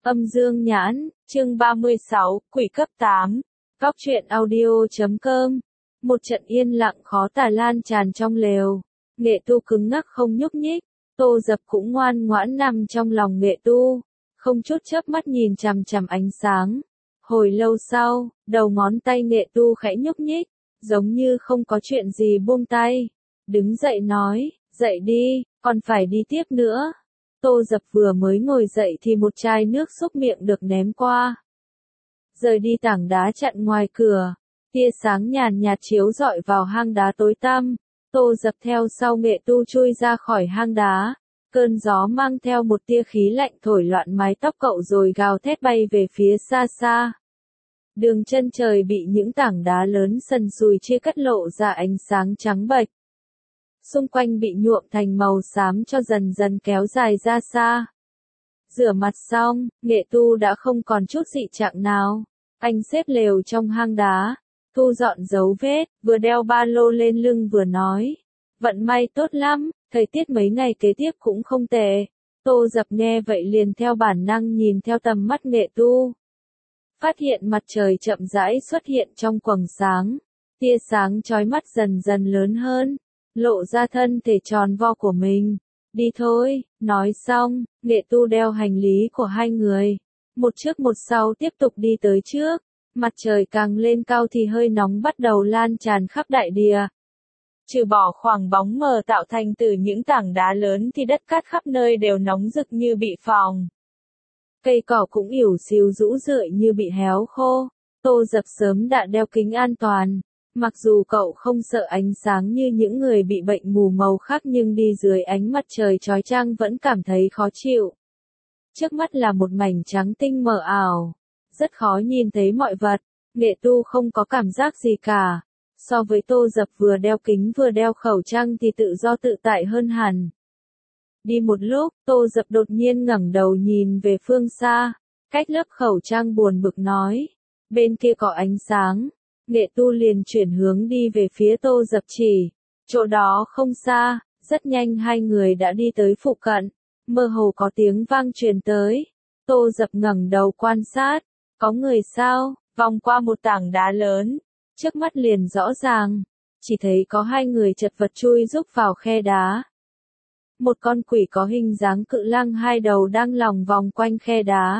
Âm dương nhãn, chương 36, quỷ cấp 8. Góc truyện audio.com. Một trận yên lặng khó tả lan tràn trong lều. Nghệ Tu cứng ngắc không nhúc nhích. Tô Dập cũng ngoan ngoãn nằm trong lòng Nghệ Tu, không chút chớp mắt nhìn chằm chằm ánh sáng. Hồi lâu sau, đầu ngón tay Nghệ Tu khẽ nhúc nhích, giống như không có chuyện gì buông tay. Đứng dậy nói, dậy đi, còn phải đi tiếp nữa. Tô Dập vừa mới ngồi dậy thì một chai nước xúc miệng được ném qua. Rời đi tảng đá chặn ngoài cửa, tia sáng nhàn nhạt chiếu rọi vào hang đá tối tăm. Tô Dập theo sau Nghệ Tu chui ra khỏi hang đá. Cơn gió mang theo một tia khí lạnh thổi loạn mái tóc cậu rồi gào thét bay về phía xa xa. Đường chân trời bị những tảng đá lớn sần sùi chia cắt lộ ra ánh sáng trắng bệch. Xung quanh bị nhuộm thành màu xám cho dần dần kéo dài ra xa. Rửa mặt xong, Nghệ Tu đã không còn chút dị trạng nào. Anh xếp lều trong hang đá, thu dọn dấu vết, vừa đeo ba lô lên lưng vừa nói. Vận may tốt lắm, thời tiết mấy ngày kế tiếp cũng không tệ. Tô Dập nghe vậy liền theo bản năng nhìn theo tầm mắt Nghệ Tu. Phát hiện mặt trời chậm rãi xuất hiện trong quầng sáng. Tia sáng chói mắt dần dần lớn hơn, lộ ra thân thể tròn vo của mình. Đi thôi, nói xong, Nghệ Tu đeo hành lý của hai người. Một trước một sau tiếp tục đi tới trước. Mặt trời càng lên cao thì hơi nóng bắt đầu lan tràn khắp đại địa. Trừ bỏ khoảng bóng mờ tạo thành từ những tảng đá lớn thì đất cát khắp nơi đều nóng rực như bị phồng. Cây cỏ cũng ỉu xìu rũ rượi như bị héo khô. Tô Dập sớm đã đeo kính an toàn. Mặc dù cậu không sợ ánh sáng như những người bị bệnh mù màu khác nhưng đi dưới ánh mặt trời chói chang vẫn cảm thấy khó chịu. Trước mắt là một mảnh trắng tinh mờ ảo. Rất khó nhìn thấy mọi vật. Nghệ Tu không có cảm giác gì cả. So với Tô Dập vừa đeo kính vừa đeo khẩu trang thì tự do tự tại hơn hẳn. Đi một lúc, Tô Dập đột nhiên ngẩng đầu nhìn về phương xa. Cách lớp khẩu trang buồn bực nói. Bên kia có ánh sáng. Nghệ Tu liền chuyển hướng đi về phía Tô Dập chỉ. Chỗ đó không xa, rất nhanh hai người đã đi tới phụ cận. Mơ hồ có tiếng vang truyền tới. Tô Dập ngẩng đầu quan sát. Có người sao? Vòng qua một tảng đá lớn. Trước mắt liền rõ ràng. Chỉ thấy có hai người chật vật chui rúc vào khe đá. Một con quỷ có hình dáng cự lang hai đầu đang lòng vòng quanh khe đá.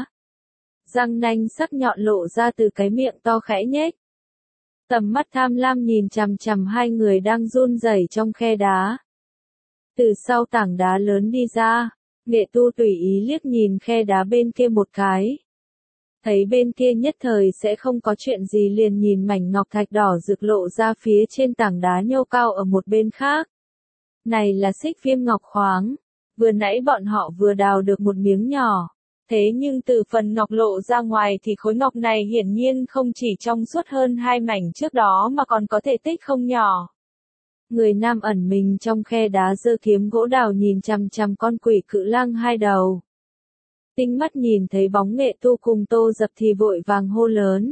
Răng nanh sắc nhọn lộ ra từ cái miệng to khẽ nhếch. Tầm mắt tham lam nhìn chằm chằm hai người đang run rẩy trong khe đá. Từ sau tảng đá lớn đi ra, Nghệ Tu tùy ý liếc nhìn khe đá bên kia một cái. Thấy bên kia nhất thời sẽ không có chuyện gì liền nhìn mảnh ngọc thạch đỏ rực lộ ra phía trên tảng đá nhô cao ở một bên khác. Này là xích viêm ngọc khoáng. Vừa nãy bọn họ vừa đào được một miếng nhỏ. Thế nhưng từ phần ngọc lộ ra ngoài thì khối ngọc này hiển nhiên không chỉ trong suốt hơn hai mảnh trước đó mà còn có thể tích không nhỏ. Người nam ẩn mình trong khe đá giơ kiếm gỗ đào nhìn chằm chằm con quỷ cự lang hai đầu. Tinh mắt nhìn thấy bóng Nghệ Tu cùng Tô Dập thì vội vàng hô lớn.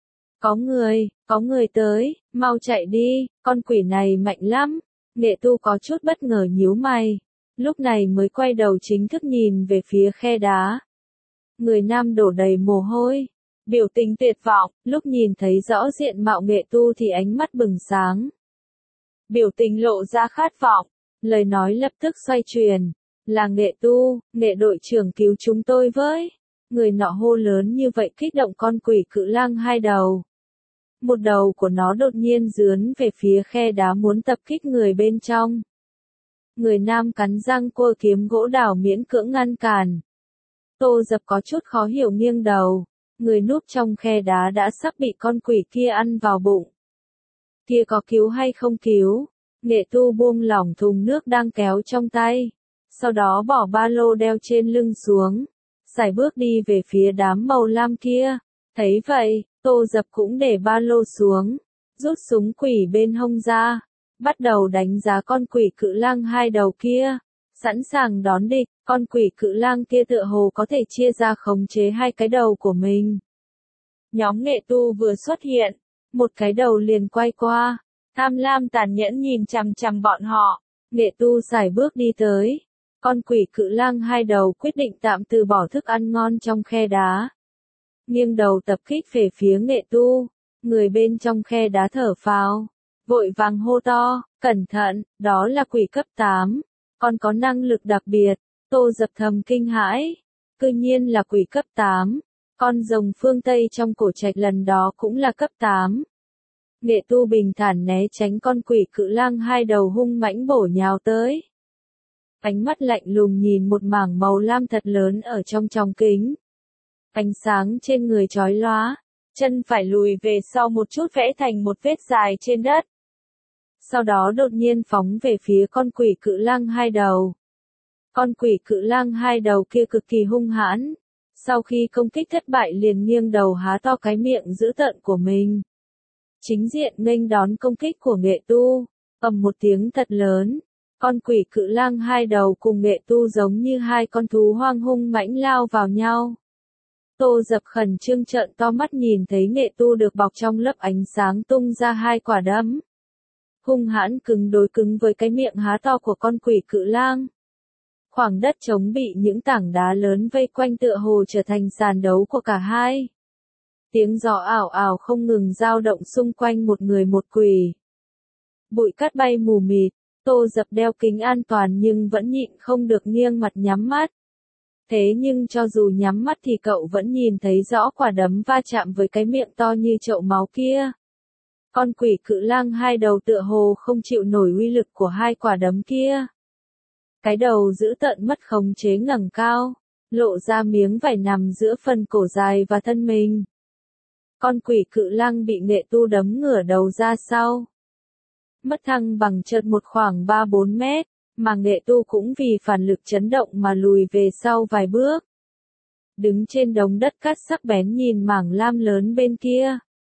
Có người tới, mau chạy đi, con quỷ này mạnh lắm. Nghệ Tu có chút bất ngờ nhíu mày. Lúc này mới quay đầu chính thức nhìn về phía khe đá. Người nam đổ đầy mồ hôi. Biểu tình tuyệt vọng, lúc nhìn thấy rõ diện mạo Nghệ Tu thì ánh mắt bừng sáng. Biểu tình lộ ra khát vọng, lời nói lập tức xoay chuyển. Là Nghệ Tu, Nghệ đội trưởng cứu chúng tôi với. Người nọ hô lớn như vậy kích động con quỷ cự lang hai đầu. Một đầu của nó đột nhiên dướn về phía khe đá muốn tập kích người bên trong. Người nam cắn răng cua kiếm gỗ đào miễn cưỡng ngăn cản. Tô Dập có chút khó hiểu nghiêng đầu. Người núp trong khe đá đã sắp bị con quỷ kia ăn vào bụng. Kia có cứu hay không cứu? Nghệ Tu buông lỏng thùng nước đang kéo trong tay. Sau đó bỏ ba lô đeo trên lưng xuống. Sải bước đi về phía đám màu lam kia. Thấy vậy, Tô Dập cũng để ba lô xuống. Rút súng quỷ bên hông ra. Bắt đầu đánh giá con quỷ cự lang hai đầu kia. Sẵn sàng đón địch, con quỷ cự lang kia tựa hồ có thể chia ra khống chế hai cái đầu của mình. Nhóm Nghệ Tu vừa xuất hiện, một cái đầu liền quay qua. Tham lam tàn nhẫn nhìn chằm chằm bọn họ. Nghệ Tu sải bước đi tới. Con quỷ cự lang hai đầu quyết định tạm từ bỏ thức ăn ngon trong khe đá. Nghiêng đầu tập kích về phía Nghệ Tu, người bên trong khe đá thở phào, vội vàng hô to, cẩn thận, đó là quỷ cấp 8, còn có năng lực đặc biệt. Tô Dập thầm kinh hãi, cư nhiên là quỷ cấp 8, con rồng phương Tây trong cổ trạch lần đó cũng là cấp 8. Nghệ Tu bình thản né tránh con quỷ cự lang hai đầu hung mãnh bổ nhào tới. Ánh mắt lạnh lùng nhìn một mảng màu lam thật lớn ở trong tròng kính. Ánh sáng trên người chói lóa, chân phải lùi về sau một chút vẽ thành một vết dài trên đất. Sau đó đột nhiên phóng về phía con quỷ cự lang hai đầu. Con quỷ cự lang hai đầu kia cực kỳ hung hãn, sau khi công kích thất bại liền nghiêng đầu há to cái miệng dữ tợn của mình. Chính diện nghênh đón công kích của Nghệ Tu, ầm một tiếng thật lớn, con quỷ cự lang hai đầu cùng Nghệ Tu giống như hai con thú hoang hung mãnh lao vào nhau. Tô Dập khẩn trương trợn to mắt nhìn thấy Nghệ Tu được bọc trong lớp ánh sáng tung ra hai quả đấm. Hung hãn cứng đối cứng với cái miệng há to của con quỷ cự lang. Khoảng đất trống bị những tảng đá lớn vây quanh tựa hồ trở thành sàn đấu của cả hai. Tiếng gió ảo ảo không ngừng dao động xung quanh một người một quỷ. Bụi cát bay mù mịt, Tô Dập đeo kính an toàn nhưng vẫn nhịn không được nghiêng mặt nhắm mắt. Thế nhưng cho dù nhắm mắt thì cậu vẫn nhìn thấy rõ quả đấm va chạm với cái miệng to như chậu máu kia. Con quỷ cự lang hai đầu tựa hồ không chịu nổi uy lực của hai quả đấm kia. Cái đầu dữ tợn mất khống chế ngẩng cao, lộ ra miếng vảy nằm giữa phần cổ dài và thân mình. Con quỷ cự lang bị Nghệ Tu đấm ngửa đầu ra sau. Mất thăng bằng chợt một khoảng 3-4 mét, mà Nghệ Tu cũng vì phản lực chấn động mà lùi về sau vài bước. Đứng trên đống đất cát sắc bén nhìn mảng lam lớn bên kia.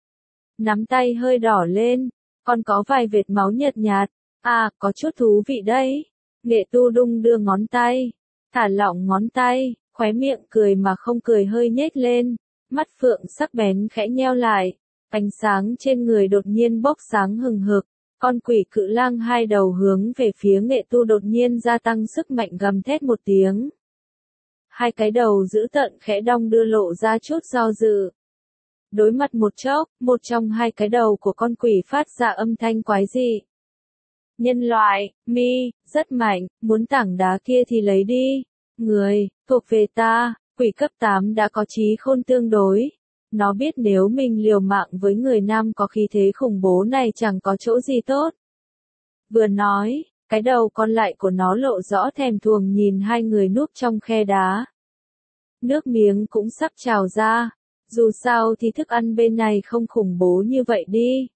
Nắm tay hơi đỏ lên, còn có vài vệt máu nhợt nhạt, à, có chút thú vị đấy. Nghệ Tu đung đưa ngón tay, thả lỏng ngón tay, khóe miệng cười mà không cười hơi nhếch lên, mắt phượng sắc bén khẽ nheo lại, ánh sáng trên người đột nhiên bốc sáng hừng hực, con quỷ cự lang hai đầu hướng về phía Nghệ Tu đột nhiên gia tăng sức mạnh gầm thét một tiếng. Hai cái đầu dữ tợn khẽ đong đưa lộ ra chút do dự. Đối mặt một chốc, một trong hai cái đầu của con quỷ phát ra âm thanh quái dị. Nhân loại, mi, rất mạnh, muốn tảng đá kia thì lấy đi. Người, thuộc về ta, quỷ cấp 8 đã có trí khôn tương đối. Nó biết nếu mình liều mạng với người nam có khí thế khủng bố này chẳng có chỗ gì tốt. Vừa nói, cái đầu còn lại của nó lộ rõ thèm thuồng nhìn hai người núp trong khe đá. Nước miếng cũng sắp trào ra, dù sao thì thức ăn bên này không khủng bố như vậy đi.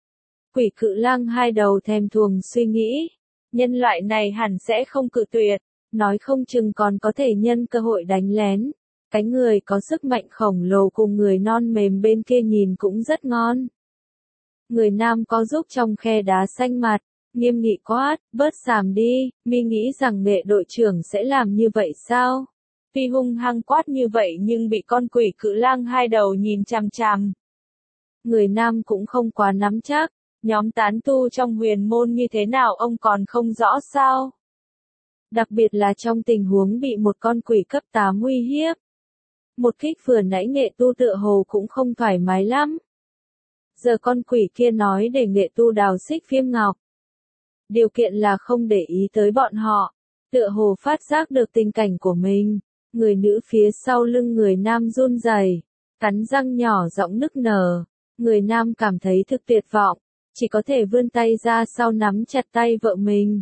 Quỷ cự lang hai đầu thèm thuồng suy nghĩ, nhân loại này hẳn sẽ không cự tuyệt, nói không chừng còn có thể nhân cơ hội đánh lén. Cái người có sức mạnh khổng lồ cùng người non mềm bên kia nhìn cũng rất ngon. Người nam có giúp trong khe đá xanh mặt, nghiêm nghị quát, bớt xàm đi, mi nghĩ rằng Nghệ đội trưởng sẽ làm như vậy sao? Tuy hung hăng quát như vậy nhưng bị con quỷ cự lang hai đầu nhìn chằm chằm. Người nam cũng không quá nắm chắc, nhóm tán tu trong huyền môn như thế nào ông còn không rõ sao? Đặc biệt là trong tình huống bị một con quỷ cấp 8 uy hiếp. Một kích vừa nãy Nghệ Tu tựa hồ cũng không thoải mái lắm. Giờ con quỷ kia nói để Nghệ Tu đào xích viêm ngọc. Điều kiện là không để ý tới bọn họ. Tựa hồ phát giác được tình cảnh của mình. Người nữ phía sau lưng người nam run rẩy, cắn răng nhỏ giọng nức nở. Người nam cảm thấy thực tuyệt vọng, chỉ có thể vươn tay ra sau nắm chặt tay vợ mình.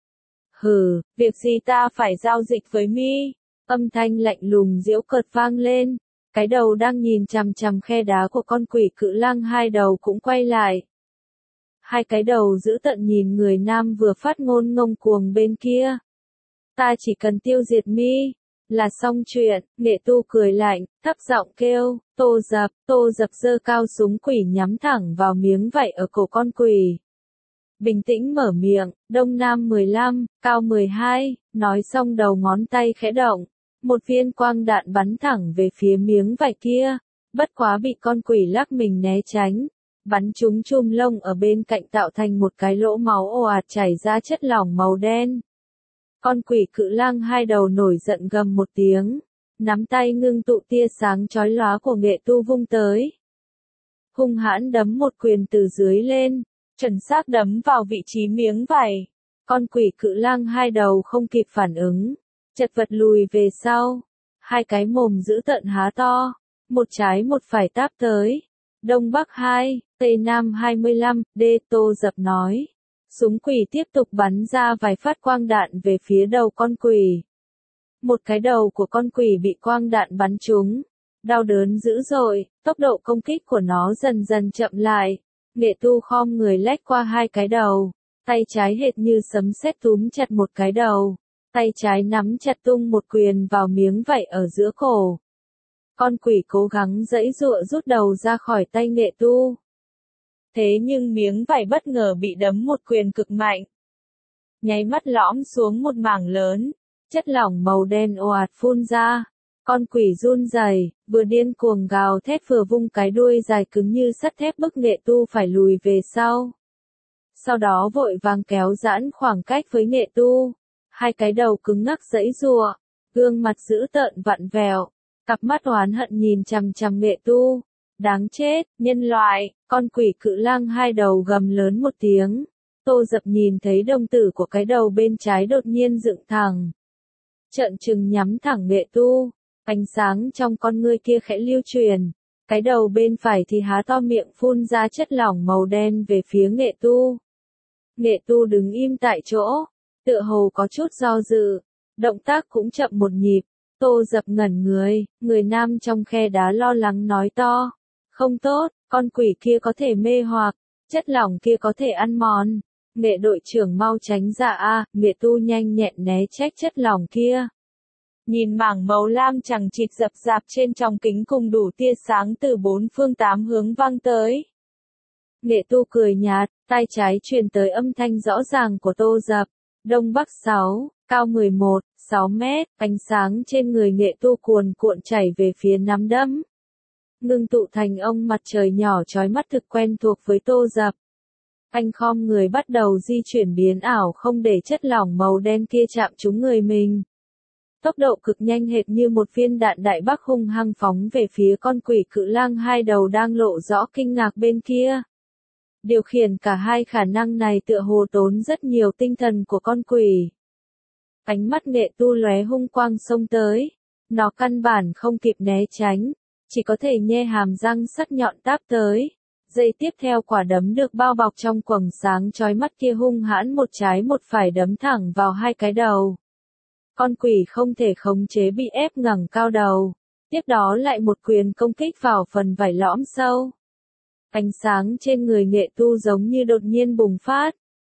Hừ, việc gì ta phải giao dịch với mi? Âm thanh lạnh lùng giễu cợt vang lên, cái đầu đang nhìn chằm chằm khe đá của con quỷ cự lang hai đầu cũng quay lại. Hai cái đầu dữ tợn nhìn người nam vừa phát ngôn ngông cuồng bên kia. Ta chỉ cần tiêu diệt mi, là xong chuyện. Nghệ Tu cười lạnh, thấp giọng kêu, Tô Dập giơ cao súng quỷ nhắm thẳng vào miếng vảy ở cổ con quỷ. Bình tĩnh mở miệng, Đông Nam 15, Cao 12, nói xong đầu ngón tay khẽ động. Một viên quang đạn bắn thẳng về phía miếng vảy kia, bất quá bị con quỷ lắc mình né tránh, bắn trúng chùm lông ở bên cạnh tạo thành một cái lỗ máu ồ ạt chảy ra chất lỏng màu đen. Con quỷ cự lang hai đầu nổi giận gầm một tiếng, nắm tay ngưng tụ tia sáng chói lóa của nghệ tu vung tới. Hung hãn đấm một quyền từ dưới lên, chuẩn xác đấm vào vị trí miếng vảy. Con quỷ cự lang hai đầu không kịp phản ứng, chật vật lùi về sau. Hai cái mồm dữ tợn há to, một trái một phải táp tới. Đông Bắc 2, Tây Nam 25, D. Tô Dập nói. Súng quỷ tiếp tục bắn ra vài phát quang đạn về phía đầu con quỷ. Một cái đầu của con quỷ bị quang đạn bắn trúng. Đau đớn dữ dội, tốc độ công kích của nó dần dần chậm lại. Nghệ tu khom người lách qua hai cái đầu. Tay trái hệt như sấm sét túm chặt một cái đầu. Tay trái nắm chặt tung một quyền vào miếng vảy ở giữa cổ. Con quỷ cố gắng giãy giụa rút đầu ra khỏi tay nghệ tu. Thế nhưng miếng vảy bất ngờ bị đấm một quyền cực mạnh. Nháy mắt lõm xuống một mảng lớn, chất lỏng màu đen ồ ạt phun ra. Con quỷ run rẩy, vừa điên cuồng gào thét vừa vung cái đuôi dài cứng như sắt thép bức nghệ tu phải lùi về sau. Sau đó vội vàng kéo giãn khoảng cách với nghệ tu. Hai cái đầu cứng ngắc giãy giụa, gương mặt dữ tợn vặn vẹo, cặp mắt oán hận nhìn chằm chằm nghệ tu. Đáng chết, nhân loại, con quỷ cự lang hai đầu gầm lớn một tiếng. Tô Dập nhìn thấy đồng tử của cái đầu bên trái đột nhiên dựng thẳng. Trợn trừng nhắm thẳng nghệ tu, ánh sáng trong con ngươi kia khẽ lưu truyền. Cái đầu bên phải thì há to miệng phun ra chất lỏng màu đen về phía nghệ tu. Nghệ tu đứng im tại chỗ, tựa hồ có chút do dự, động tác cũng chậm một nhịp. Tô Dập ngẩn người nam trong khe đá lo lắng nói to. Không tốt, con quỷ kia có thể mê hoặc, chất lỏng kia có thể ăn mòn. Nghệ đội trưởng mau tránh ra a, nghệ tu nhanh nhẹn né trách chất lỏng kia. Nhìn mảng màu lam chằng chịt rập rạp trên trong kính cùng đủ tia sáng từ bốn phương tám hướng vang tới. Nghệ tu cười nhạt, tai trái truyền tới âm thanh rõ ràng của Tô Dập. Đông Bắc 6, cao 11, 6 mét, ánh sáng trên người nghệ tu cuồn cuộn chảy về phía nắm đấm. Ngưng tụ thành ông mặt trời nhỏ chói mắt thực quen thuộc với Tô Dập. Anh khom người bắt đầu di chuyển biến ảo không để chất lỏng màu đen kia chạm trúng người mình. Tốc độ cực nhanh hệt như một viên đạn đại bác hung hăng phóng về phía con quỷ cự lang hai đầu đang lộ rõ kinh ngạc bên kia. Điều khiển cả hai khả năng này tựa hồ tốn rất nhiều tinh thần của con quỷ. Ánh mắt nghệ tu lóe hung quang xông tới. Nó căn bản không kịp né tránh, chỉ có thể nhe hàm răng sắc nhọn táp tới. Giây tiếp theo quả đấm được bao bọc trong quầng sáng chói mắt kia hung hãn một trái một phải đấm thẳng vào hai cái đầu. Con quỷ không thể khống chế bị ép ngẩng cao đầu. Tiếp đó lại một quyền công kích vào phần vảy lõm sâu. Ánh sáng trên người nghệ tu giống như đột nhiên bùng phát.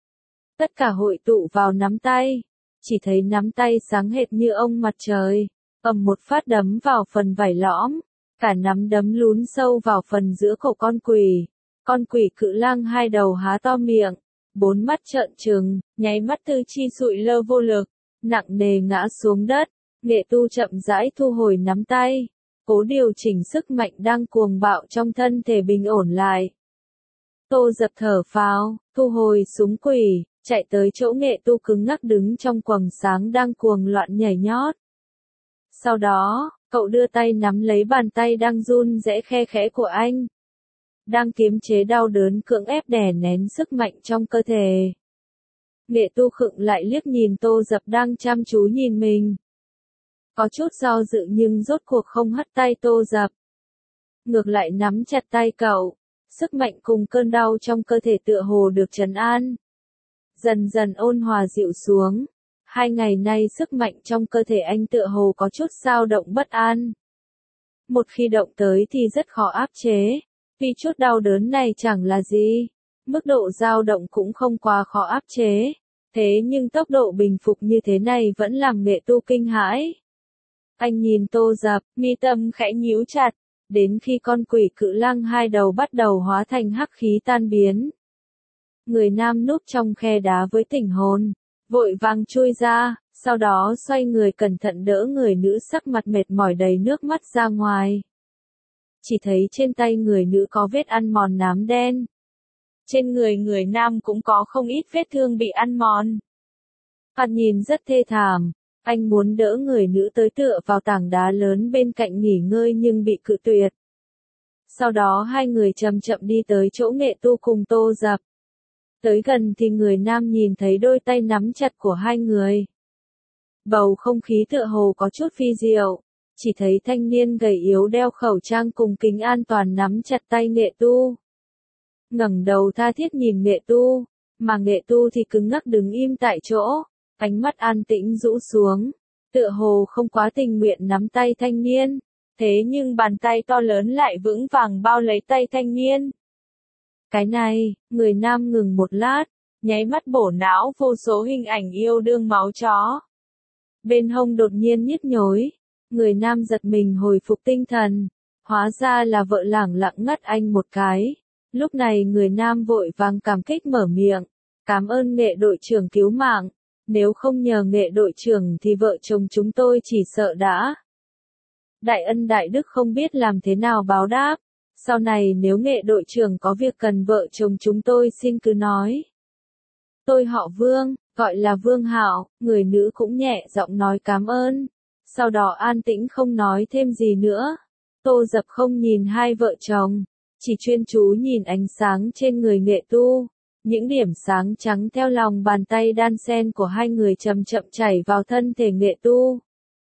Tất cả hội tụ vào nắm tay. Chỉ thấy nắm tay sáng hệt như ông mặt trời. Ầm một phát đấm vào phần vảy lõm. Cả nắm đấm lún sâu vào phần giữa cổ con quỷ. Con quỷ cự lang hai đầu há to miệng. Bốn mắt trợn trừng, nháy mắt tư chi sụi lơ vô lực. Nặng nề ngã xuống đất. Nghệ tu chậm rãi thu hồi nắm tay. Cố điều chỉnh sức mạnh đang cuồng bạo trong thân thể bình ổn lại. Tô Dập thở phào, thu hồi súng quỷ, chạy tới chỗ nghệ tu cứng ngắc đứng trong quầng sáng đang cuồng loạn nhảy nhót. Sau đó, cậu đưa tay nắm lấy bàn tay đang run rẽ khe khẽ của anh. Đang kiềm chế đau đớn cưỡng ép đè nén sức mạnh trong cơ thể. Nghệ tu khựng lại liếc nhìn Tô Dập đang chăm chú nhìn mình. Có chút do dự nhưng rốt cuộc không hất tay Tô Dập. Ngược lại nắm chặt tay cậu. Sức mạnh cùng cơn đau trong cơ thể tựa hồ được trấn an. Dần dần ôn hòa dịu xuống. 2 ngày nay sức mạnh trong cơ thể anh tựa hồ có chút dao động bất an. Một khi động tới thì rất khó áp chế. Vì chút đau đớn này chẳng là gì. Mức độ dao động cũng không quá khó áp chế. Thế nhưng tốc độ bình phục như thế này vẫn làm nghệ tu kinh hãi. Anh nhìn Tô Dập, mi tâm khẽ nhíu chặt. Đến khi con quỷ cự lang hai đầu bắt đầu hóa thành hắc khí tan biến. Người nam núp trong khe đá với tỉnh hồn. Vội vàng chui ra, sau đó xoay người cẩn thận đỡ người nữ sắc mặt mệt mỏi đầy nước mắt ra ngoài. Chỉ thấy trên tay người nữ có vết ăn mòn nám đen. Trên người người nam cũng có không ít vết thương bị ăn mòn. Thoạt nhìn rất thê thảm. Anh muốn đỡ người nữ tới tựa vào tảng đá lớn bên cạnh nghỉ ngơi nhưng bị cự tuyệt. Sau đó hai người chậm chậm đi tới chỗ Nghệ Tu cùng Tô Dập. Tới gần thì người nam nhìn thấy đôi tay nắm chặt của hai người. Bầu không khí tựa hồ có chút phi diệu, chỉ thấy thanh niên gầy yếu đeo khẩu trang cùng kính an toàn nắm chặt tay Nghệ Tu. Ngẩng đầu tha thiết nhìn Nghệ Tu, mà Nghệ Tu thì cứng ngắc đứng im tại chỗ, ánh mắt an tĩnh rũ xuống, tựa hồ không quá tình nguyện nắm tay thanh niên, thế nhưng bàn tay to lớn lại vững vàng bao lấy tay thanh niên. Cái này, người nam ngừng một lát, nháy mắt bổ não vô số hình ảnh yêu đương máu chó. Bên hông đột nhiên nhức nhối, người nam giật mình hồi phục tinh thần, hóa ra là vợ lẳng lặng ngắt anh một cái. Lúc này người nam vội vàng cảm kích mở miệng, cảm ơn Nghệ đội trưởng cứu mạng, nếu không nhờ Nghệ đội trưởng thì vợ chồng chúng tôi chỉ sợ đã. Đại ân đại đức không biết làm thế nào báo đáp, sau này nếu Nghệ đội trưởng có việc cần vợ chồng chúng tôi xin cứ nói. Tôi họ Vương, gọi là Vương Hạo, người nữ cũng nhẹ giọng nói cảm ơn, sau đó an tĩnh không nói thêm gì nữa. Tô Dập không nhìn hai vợ chồng, chỉ chuyên chú nhìn ánh sáng trên người Nghệ Tu, những điểm sáng trắng theo lòng bàn tay đan sen của hai người chậm chậm chảy vào thân thể Nghệ Tu.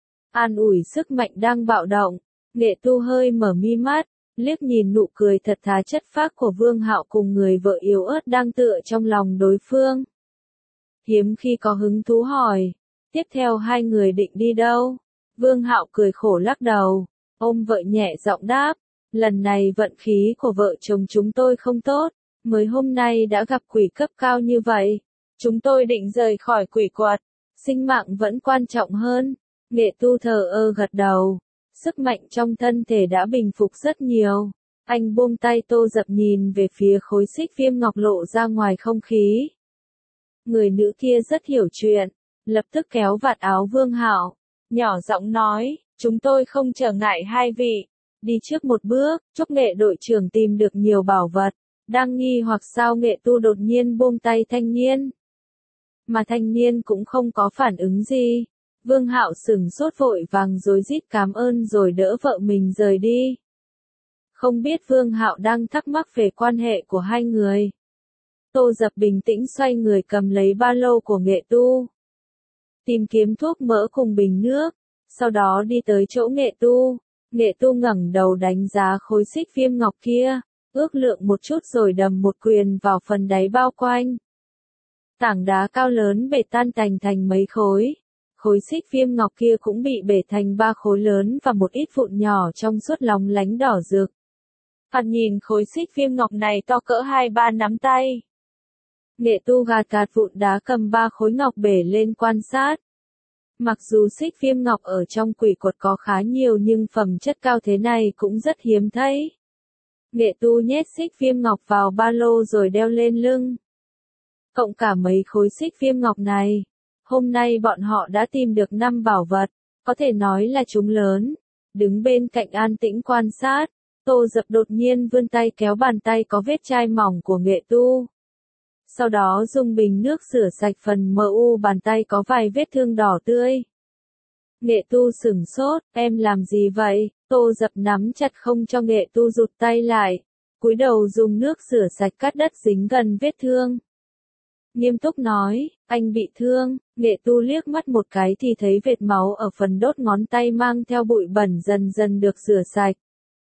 An ủi sức mạnh đang bạo động, Nghệ Tu hơi mở mi mắt, liếc nhìn nụ cười thật thà chất phác của Vương Hạo cùng người vợ yếu ớt đang tựa trong lòng đối phương. Hiếm khi có hứng thú hỏi, tiếp theo hai người định đi đâu? Vương Hạo cười khổ lắc đầu, ôm vợ nhẹ giọng đáp, lần này vận khí của vợ chồng chúng tôi không tốt, mới hôm nay đã gặp quỷ cấp cao như vậy. Chúng tôi định rời khỏi quỷ quật, sinh mạng vẫn quan trọng hơn. Nghệ Tu thờ ơ gật đầu, sức mạnh trong thân thể đã bình phục rất nhiều. Anh buông tay Tô Dập nhìn về phía khối xích viêm ngọc lộ ra ngoài không khí. Người nữ kia rất hiểu chuyện, lập tức kéo vạt áo Vương Hạo, nhỏ giọng nói, chúng tôi không trở ngại hai vị, đi trước một bước, chúc Nghệ đội trưởng tìm được nhiều bảo vật. Đang nghi hoặc sao Nghệ Tu đột nhiên buông tay thanh niên. Mà thanh niên cũng không có phản ứng gì. Vương Hạo sửng sốt vội vàng rối rít cảm ơn rồi đỡ vợ mình rời đi. Không biết Vương Hạo đang thắc mắc về quan hệ của hai người. Tô Dập bình tĩnh xoay người cầm lấy ba lô của Nghệ Tu. Tìm kiếm thuốc mỡ cùng bình nước, sau đó đi tới chỗ Nghệ Tu. Nghệ Tu ngẩng đầu đánh giá khối xích viêm ngọc kia, ước lượng một chút rồi đầm một quyền vào phần đáy bao quanh. Tảng đá cao lớn bể tan tành thành mấy khối. Khối xích viêm ngọc kia cũng bị bể thành ba khối lớn và một ít vụn nhỏ trong suốt lóng lánh đỏ rực. Thoạt nhìn khối xích viêm ngọc này to cỡ 2-3 nắm tay. Nghệ Tu gạt vụn đá cầm ba khối ngọc bể lên quan sát. Mặc dù xích viêm ngọc ở trong quỷ quật có khá nhiều nhưng phẩm chất cao thế này cũng rất hiếm thấy. Nghệ Tu nhét xích viêm ngọc vào ba lô rồi đeo lên lưng. Cộng cả mấy khối xích viêm ngọc này, hôm nay bọn họ đã tìm được 5 bảo vật, có thể nói là chúng lớn. Đứng bên cạnh an tĩnh quan sát, Tô Dập đột nhiên vươn tay kéo bàn tay có vết chai mỏng của Nghệ Tu. Sau đó dùng bình nước rửa sạch phần mu bàn tay có vài vết thương đỏ tươi. Nghệ Tu sửng sốt, em làm gì vậy? Tô Dập nắm chặt không cho Nghệ Tu rụt tay lại, cúi đầu dùng nước rửa sạch cát đất dính gần vết thương. Nghiêm túc nói, anh bị thương. Nghệ Tu liếc mắt một cái thì thấy vệt máu ở phần đốt ngón tay mang theo bụi bẩn dần dần được rửa sạch.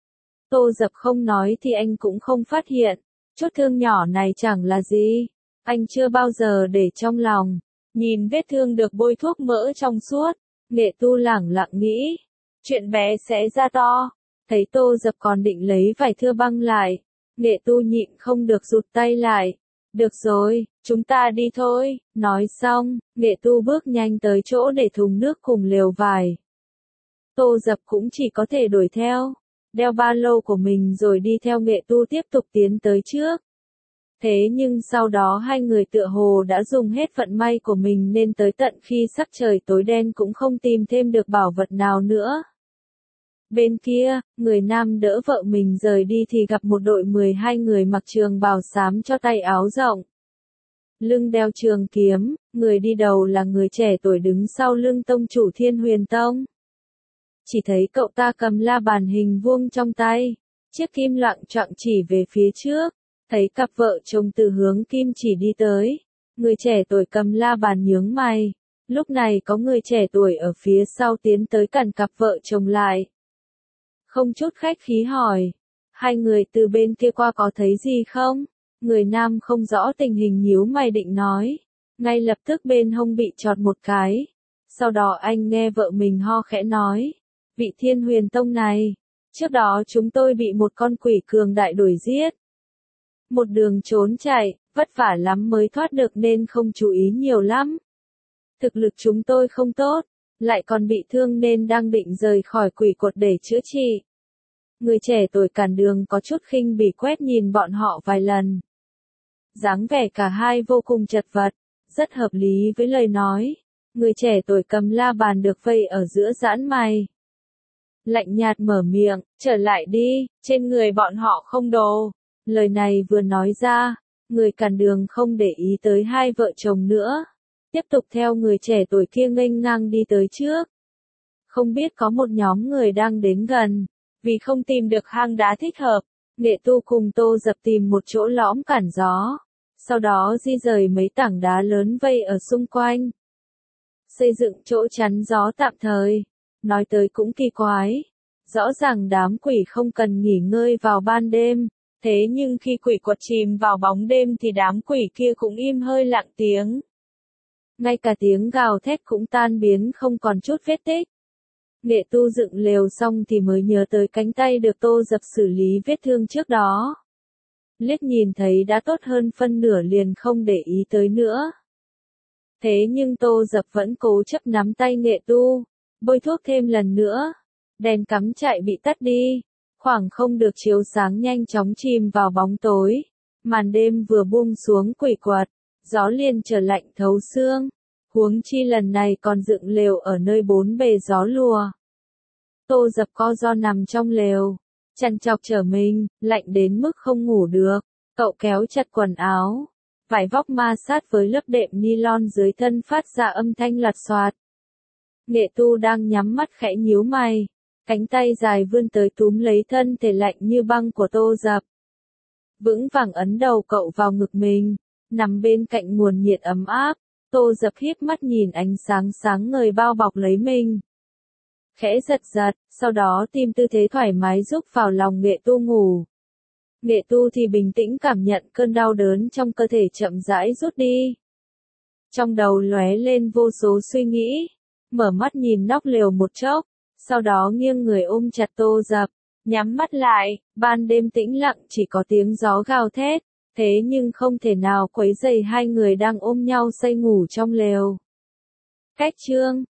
Tô Dập không nói thì anh cũng không phát hiện, chút thương nhỏ này chẳng là gì. Anh chưa bao giờ để trong lòng. Nhìn vết thương được bôi thuốc mỡ trong suốt, Nghệ Tu lẳng lặng nghĩ, chuyện bé sẽ ra to. Thấy Tô Dập còn định lấy vải thưa băng lại, Nghệ Tu nhịn không được rụt tay lại. Được rồi, chúng ta đi thôi. Nói xong, Nghệ Tu bước nhanh tới chỗ để thùng nước cùng lều vải. Tô Dập cũng chỉ có thể đuổi theo, đeo ba lô của mình rồi đi theo Nghệ Tu tiếp tục tiến tới trước. Thế nhưng sau đó hai người tựa hồ đã dùng hết vận may của mình nên tới tận khi sắc trời tối đen cũng không tìm thêm được bảo vật nào nữa. Bên kia, người nam đỡ vợ mình rời đi thì gặp một đội 12 người mặc trường bào xám cho tay áo rộng. lưng đeo trường kiếm, người đi đầu là người trẻ tuổi đứng sau lưng tông chủ Thiên Huyền Tông. Chỉ thấy cậu ta cầm la bàn hình vuông trong tay, chiếc kim lặng choạng chỉ về phía trước, thấy cặp vợ chồng từ hướng kim chỉ đi tới. Người trẻ tuổi cầm la bàn nhướng mày, lúc này có người trẻ tuổi ở phía sau tiến tới cản cặp vợ chồng lại. Không chút khách khí hỏi, hai người từ bên kia qua có thấy gì không? Người nam không rõ tình hình nhíu mày định nói, ngay lập tức bên hông bị chọt một cái. Sau đó anh nghe vợ mình ho khẽ nói, vị Thiên Huyền Tông này, trước đó chúng tôi bị một con quỷ cường đại đuổi giết. Một đường trốn chạy, vất vả lắm mới thoát được nên không chú ý nhiều lắm. Thực lực chúng tôi không tốt, lại còn bị thương nên đang định rời khỏi quỷ cột để chữa trị. Người trẻ tuổi cản đường có chút khinh bỉ quét nhìn bọn họ vài lần. Dáng vẻ cả hai vô cùng chật vật, rất hợp lý với lời nói. Người trẻ tuổi cầm la bàn được vây ở giữa giãn mày. Lạnh nhạt mở miệng, trở lại đi, trên người bọn họ không đồ. Lời này vừa nói ra, người cản đường không để ý tới hai vợ chồng nữa. Tiếp tục theo người trẻ tuổi kia nghênh ngang đi tới trước. Không biết có một nhóm người đang đến gần, vì không tìm được hang đá thích hợp, Nghệ Tu cùng Tô Dập tìm một chỗ lõm cản gió. Sau đó di rời mấy tảng đá lớn vây ở xung quanh. Xây dựng chỗ chắn gió tạm thời. Nói tới cũng kỳ quái. Rõ ràng đám quỷ không cần nghỉ ngơi vào ban đêm. Thế nhưng khi quỷ quật chìm vào bóng đêm thì đám quỷ kia cũng im hơi lặng tiếng. Ngay cả tiếng gào thét cũng tan biến không còn chút vết tích. Nghệ Tu dựng lều xong thì mới nhớ tới cánh tay được Tô Dập xử lý vết thương trước đó. Liếc nhìn thấy đã tốt hơn phân nửa liền không để ý tới nữa. Thế nhưng Tô Dập vẫn cố chấp nắm tay Nghệ Tu, bôi thuốc thêm lần nữa. Đèn cắm trại bị tắt đi, khoảng không được chiếu sáng nhanh chóng chìm vào bóng tối. Màn đêm vừa buông xuống quỷ quật, gió liền trở lạnh thấu xương. Huống chi lần này còn dựng lều ở nơi bốn bề gió lùa. Tô Dập co ro nằm trong lều, chằn chọc trở mình, lạnh đến mức không ngủ được. Cậu kéo chặt quần áo, vải vóc ma sát với lớp đệm nylon dưới thân phát ra âm thanh lạt xoạt. Nghệ Tu đang nhắm mắt khẽ nhíu mày, cánh tay dài vươn tới túm lấy thân thể lạnh như băng của Tô Dập. Vững vàng ấn đầu cậu vào ngực mình, nằm bên cạnh nguồn nhiệt ấm áp. Tô Dập híp mắt nhìn ánh sáng sáng ngời bao bọc lấy mình. Khẽ giật giật, sau đó tìm tư thế thoải mái giúp vào lòng Nghệ Tu ngủ. Nghệ Tu thì bình tĩnh cảm nhận cơn đau đớn trong cơ thể chậm rãi rút đi. Trong đầu lóe lên vô số suy nghĩ, mở mắt nhìn nóc lều một chốc, sau đó nghiêng người ôm chặt Tô Dập, nhắm mắt lại, ban đêm tĩnh lặng chỉ có tiếng gió gào thét. Thế nhưng không thể nào quấy rầy hai người đang ôm nhau say ngủ trong lều. Cách chương